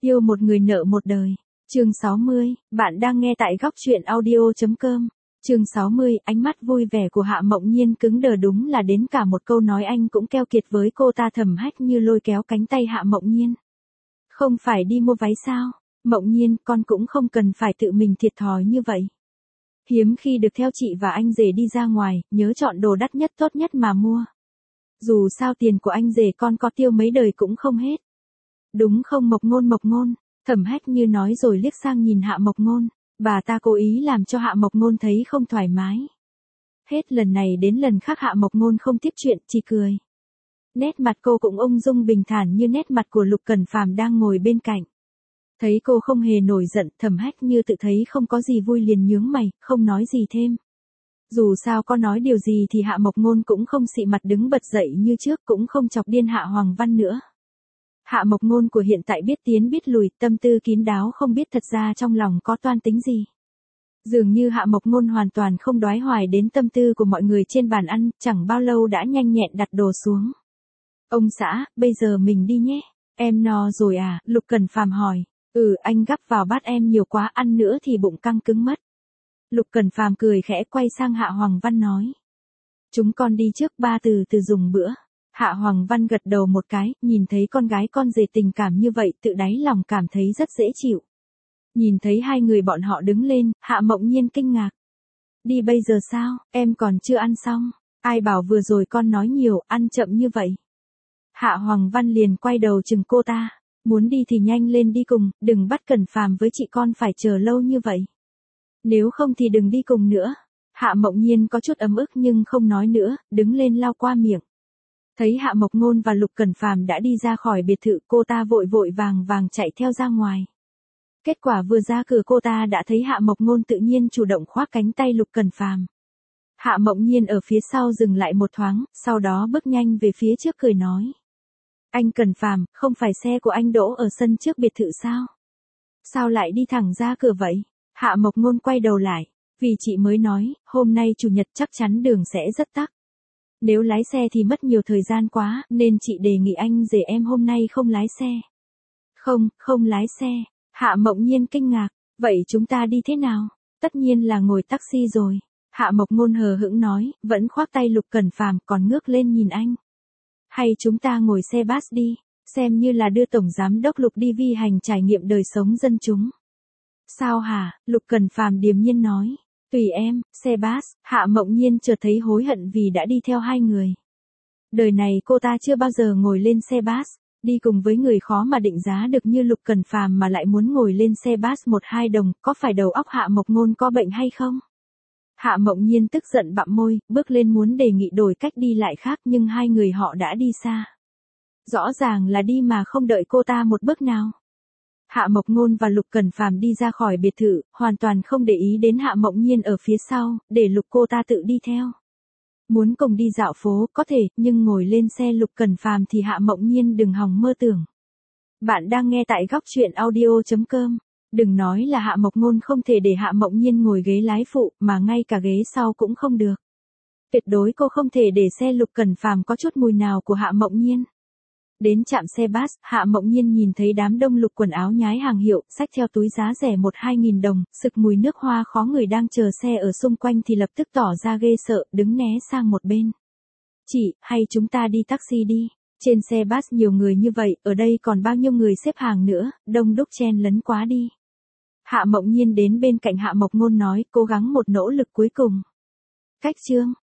Yêu một người nợ một đời. Chương 60, bạn đang nghe tại góc truyện audio.com. Chương 60, ánh mắt vui vẻ của Hạ Mộng Nhiên cứng đờ, đúng là đến cả một câu nói anh cũng keo kiệt với cô ta. Thẩm Hách Như lôi kéo cánh tay Hạ Mộng Nhiên. Không phải đi mua váy sao? Mộng Nhiên, con cũng không cần phải tự mình thiệt thòi như vậy. Hiếm khi được theo chị và anh rể đi ra ngoài, nhớ chọn đồ đắt nhất tốt nhất mà mua. Dù sao tiền của anh rể con có tiêu mấy đời cũng không hết. Đúng không Mộc Ngôn? Thẩm Hách Như nói rồi liếc sang nhìn Hạ Mộc Ngôn. Bà ta cố ý làm cho Hạ Mộc Ngôn thấy không thoải mái. Hết lần này đến lần khác Hạ Mộc Ngôn không tiếp chuyện, chỉ cười. Nét mặt cô cũng ung dung bình thản như nét mặt của Lục Cẩn Phàm đang ngồi bên cạnh. Thấy cô không hề nổi giận, Thẩm Hách Như tự thấy không có gì vui liền nhướng mày, không nói gì thêm. Dù sao có nói điều gì thì Hạ Mộc Ngôn cũng không xị mặt đứng bật dậy như trước, cũng không chọc điên Hạ Hoàng Văn nữa. Hạ Mộc Ngôn của hiện tại biết tiến biết lùi, tâm tư kín đáo, không biết thật ra trong lòng có toan tính gì. Dường như Hạ Mộc Ngôn hoàn toàn không đoái hoài đến tâm tư của mọi người trên bàn ăn, chẳng bao lâu đã nhanh nhẹn đặt đồ xuống. Ông xã, bây giờ mình đi nhé. Em no rồi à? Lục Cẩn Phàm hỏi. Anh gắp vào bát em nhiều quá, ăn nữa thì bụng căng cứng mất. Lục Cẩn Phàm cười khẽ quay sang Hạ Hoàng Văn nói. Chúng con đi trước, ba từ từ dùng bữa. Hạ Hoàng Văn gật đầu một cái, nhìn thấy con gái con rể tình cảm như vậy, tự đáy lòng cảm thấy rất dễ chịu. Nhìn thấy hai người bọn họ đứng lên, Hạ Mộng Nhiên kinh ngạc. Đi bây giờ sao, em còn chưa ăn xong. Ai bảo vừa rồi con nói nhiều, ăn chậm như vậy. Hạ Hoàng Văn liền quay đầu chừng cô ta. Muốn đi thì nhanh lên đi cùng, đừng bắt Cẩn Phàm với chị con phải chờ lâu như vậy. Nếu không thì đừng đi cùng nữa. Hạ Mộng Nhiên có chút ấm ức nhưng không nói nữa, đứng lên lau qua miệng. Thấy Hạ Mộc Ngôn và Lục Cẩn Phàm đã đi ra khỏi biệt thự, cô ta vội vội vàng chạy theo ra ngoài. Kết quả vừa ra cửa cô ta đã thấy Hạ Mộc Ngôn tự nhiên chủ động khoác cánh tay Lục Cẩn Phàm. Hạ Mộng Nhiên ở phía sau dừng lại một thoáng, sau đó bước nhanh về phía trước cười nói. Anh Cẩn Phàm, không phải xe của anh đỗ ở sân trước biệt thự sao? Sao lại đi thẳng ra cửa vậy? Hạ Mộc Ngôn quay đầu lại, vì chị mới nói, hôm nay chủ nhật chắc chắn đường sẽ rất tắc. Nếu lái xe thì mất nhiều thời gian quá, nên chị đề nghị anh rể em hôm nay không lái xe. Không lái xe. Hạ Mộng Nhiên kinh ngạc, vậy chúng ta đi thế nào? Tất nhiên là ngồi taxi rồi. Hạ Mộc Ngôn hờ hững nói, vẫn khoác tay Lục Cẩn Phàm, còn ngước lên nhìn anh. Hay chúng ta ngồi xe bus đi, xem như là đưa Tổng Giám đốc Lục đi vi hành trải nghiệm đời sống dân chúng. Sao hả? Lục Cẩn Phàm điềm nhiên nói. Tùy em, xe bus. Hạ Mộng Nhiên chợt thấy hối hận vì đã đi theo hai người. Đời này cô ta chưa bao giờ ngồi lên xe bus, đi cùng với người khó mà định giá được như Lục Cẩn Phàm mà lại muốn ngồi lên xe bus 1-2 đồng, có phải đầu óc Hạ Mộc Ngôn có bệnh hay không? Hạ Mộng Nhiên tức giận bặm môi, bước lên muốn đề nghị đổi cách đi lại khác nhưng hai người họ đã đi xa. Rõ ràng là đi mà không đợi cô ta một bước nào. Hạ Mộc Ngôn và Lục Cẩn Phàm đi ra khỏi biệt thự, hoàn toàn không để ý đến Hạ Mộng Nhiên ở phía sau, để Lục cô ta tự đi theo. Muốn cùng đi dạo phố, có thể, nhưng ngồi lên xe Lục Cẩn Phàm thì Hạ Mộng Nhiên đừng hòng mơ tưởng. Bạn đang nghe tại góc truyện audio.com. Đừng nói là Hạ Mộc Ngôn không thể để Hạ Mộng Nhiên ngồi ghế lái phụ, mà ngay cả ghế sau cũng không được. Tuyệt đối cô không thể để xe Lục Cẩn Phàm có chút mùi nào của Hạ Mộng Nhiên. Đến trạm xe bus, Hạ Mộng Nhiên nhìn thấy đám đông lục quần áo nhái hàng hiệu, xách theo túi giá rẻ 1-2 nghìn đồng, sực mùi nước hoa khó người đang chờ xe ở xung quanh thì lập tức tỏ ra ghê sợ, đứng né sang một bên. Chị, hay chúng ta đi taxi đi, trên xe bus nhiều người như vậy, ở đây còn bao nhiêu người xếp hàng nữa, đông đúc chen lấn quá đi. Hạ Mộng Nhiên đến bên cạnh Hạ Mộc Ngôn nói, cố gắng một nỗ lực cuối cùng. Cách chương